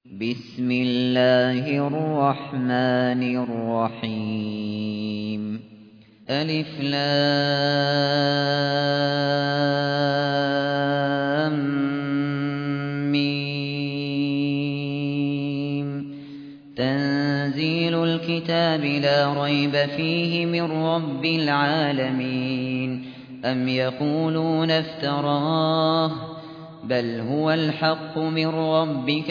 بسم الله الرحمن الرحيم ألف لام ميم تنزيل الكتاب لا ريب فيه من رب العالمين أم يقولون افتراه بل هو الحق من ربك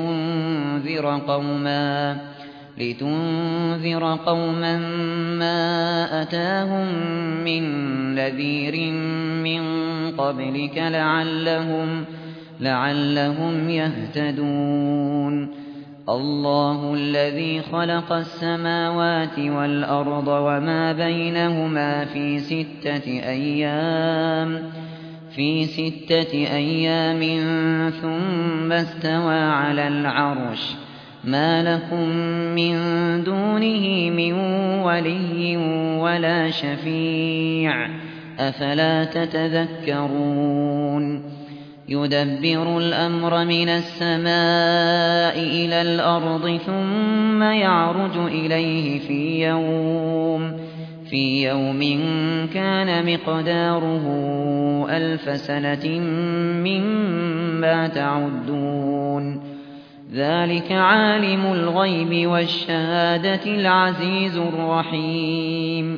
لتنذر قوما ما أتاهم من نذير من قبلك لعلهم يهتدون الله الذي خلق السماوات والأرض وما بينهما في 6 أيام ثم استوى على العرش ما لكم من دونه من ولي ولا شفيع أفلا تتذكرون يدبر الأمر من السماء إلى الأرض ثم يعرج إليه في يوم كان مقداره 1000 سنة مما تعدون ذلك عالم الغيب والشهادة العزيز الرحيم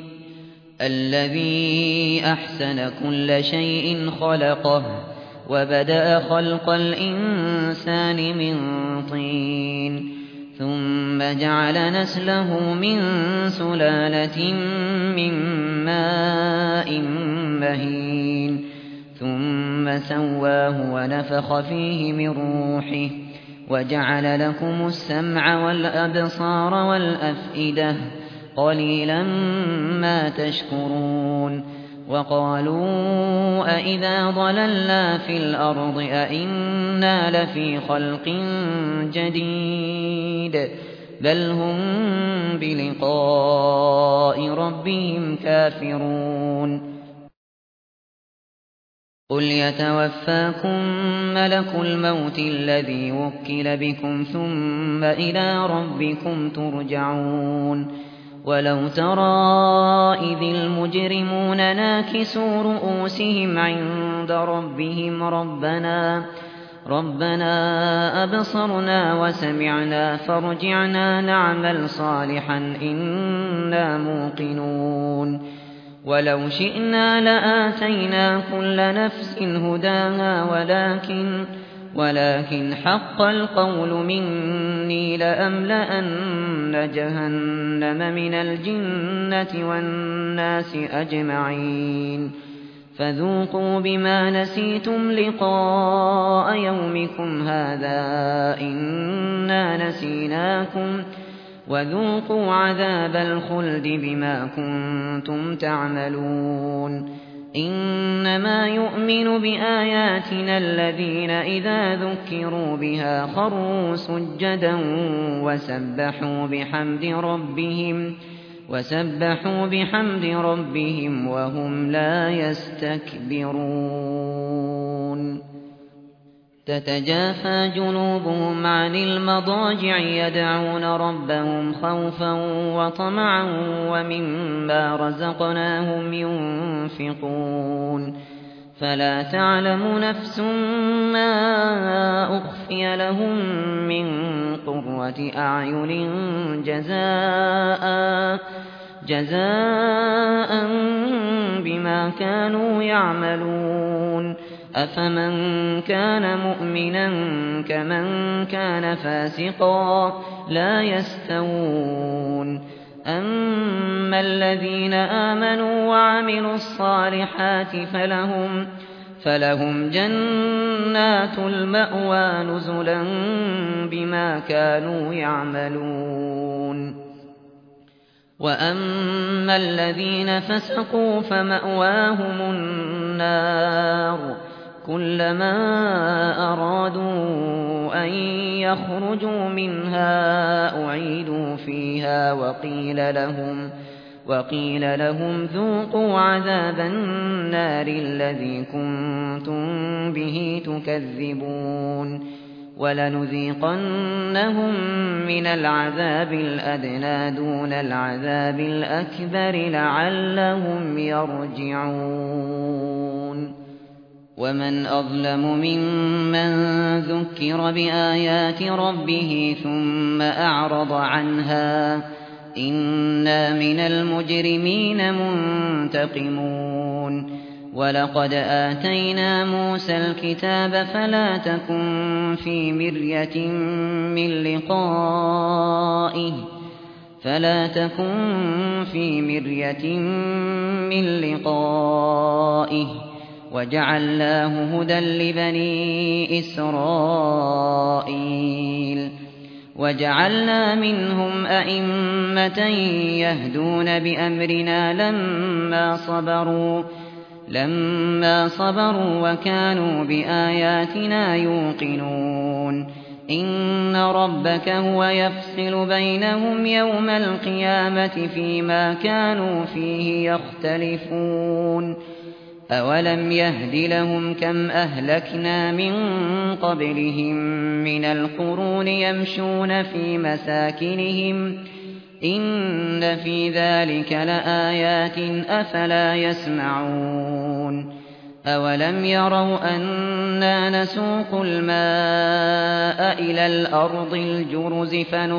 الذي أحسن كل شيء خلقه وبدأ خلق الإنسان من طين ثم جعل نسله من سلالة من ماء مهين ثم سواه ونفخ فيه من روحه وجعل لكم السمع والأبصار والأفئدة قليلا ما تشكرون وقالوا أإذا ضللنا في الأرض أإنا لفي خلق جديد بل هم بلقاء ربهم كافرون قل يتوفاكم ملك الموت الذي وكل بكم ثم إلى ربكم ترجعون ولو ترى إذ المجرمون ناكسوا رؤوسهم عند ربهم ربنا أبصرنا وسمعنا فارجعنا نعمل صالحا إنا موقنون ولو شئنا لآتينا كل نفس هداها ولكن حق القول مني لأملأن جهنم من الجنة والناس أجمعين فذوقوا بما نسيتم لقاء يومكم هذا إنا نسيناكم وذوقوا عذاب الخلد بما كنتم تعملون إنما يؤمن بآياتنا الذين إذا ذكروا بها خروا سجدا وسبحوا بحمد ربهم وهم لا يستكبرون تتجافى جنوبهم عن المضاجع يدعون ربهم خوفا وطمعا ومما رزقناهم ينفقون فلا تعلم نفس ما أخفي لهم من قرة أعين جزاء بما كانوا يعملون أفمن كان مؤمنا كمن كان فاسقا لا يستوون أما الذين آمنوا وعملوا الصالحات فلهم جنات المأوى نزلا بما كانوا يعملون وأما الذين فسقوا فمأواهم النار كلما أرادوا أن يخرجوا منها أعيدوا فيها وقيل لهم ذوقوا عذاب النار الذي كنتم به تكذبون وَلَنُذِيقَنَّهُم مِّنَ الْعَذَابِ الْأَدْنَىٰ دُونَ الْعَذَابِ الْأَكْبَرِ لَعَلَّهُمْ يَرْجِعُونَ وَمَنْ أَظْلَمُ مِمَّن ذُكِّرَ بِآيَاتِ رَبِّهِ ثُمَّ أَعْرَضَ عَنْهَا ۚ إِنَّا مِنَ الْمُجْرِمِينَ مُنتَقِمُونَ وَلَقَدْ آتَيْنَا مُوسَى الْكِتَابَ فَلَا تَكُن فِي مِرْيَةٍ مِّن لِّقَائِهِ وَجَعَلْنَاهُ هُدًى لِّبَنِي إِسْرَائِيلَ وَجَعَلْنَا مِنْهُمْ أَئِمَّةً يَهْدُونَ بِأَمْرِنَا لَمَّا صَبَرُوا وَكَانُوا بِآيَاتِنَا يُوقِنُونَ إِنَّ رَبَّكَ هُوَ يَفْصِلُ بَيْنَهُمْ يَوْمَ الْقِيَامَةِ فِيمَا كَانُوا فِيهِ يَخْتَلِفُونَ أَوَلَمْ يَهْدِ لَهُمْ كَمْ أَهْلَكْنَا مِن قَبْلِهِم مِّنَ الْقُرُونِ يَمْشُونَ فِي مَسَاكِنِهِمْ ۗ إِنَّ فِي ذَٰلِكَ لَآيَاتٍ ۖ أَفَلَا يَسْمَعُونَ أَوَلَمْ يَرَوْا أَنَّا نَسُوقُ الْمَاءَ إِلَى الْأَرْضِ الْجُرُزِ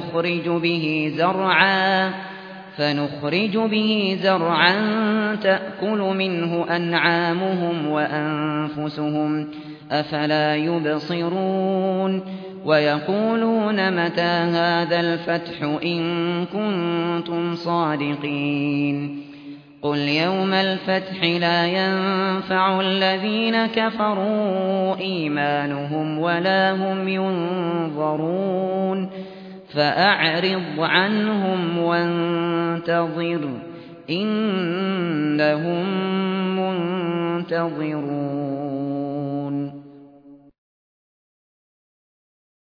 فَنُخْرِجُ بِهِ زَرْعًا تَأْكُلُ مِنْهُ أَنْعَامُهُمْ وَأَنفُسُهُمْ ۖ أَفَلَا يُبْصِرُونَ وَيَقُولُونَ مَتَىٰ هَٰذَا الْفَتْحُ إِن كُنتُمْ صَادِقِينَ قُلْ يَوْمَ الْفَتْحِ لَا يَنفَعُ الَّذِينَ كَفَرُوا إِيمَانُهُمْ وَلَا هُمْ يُنظَرُونَ فَأَعْرِضْ عَنْهُمْ وَانتَظِرْ إِنَّهُم مُّنتَظِرُونَ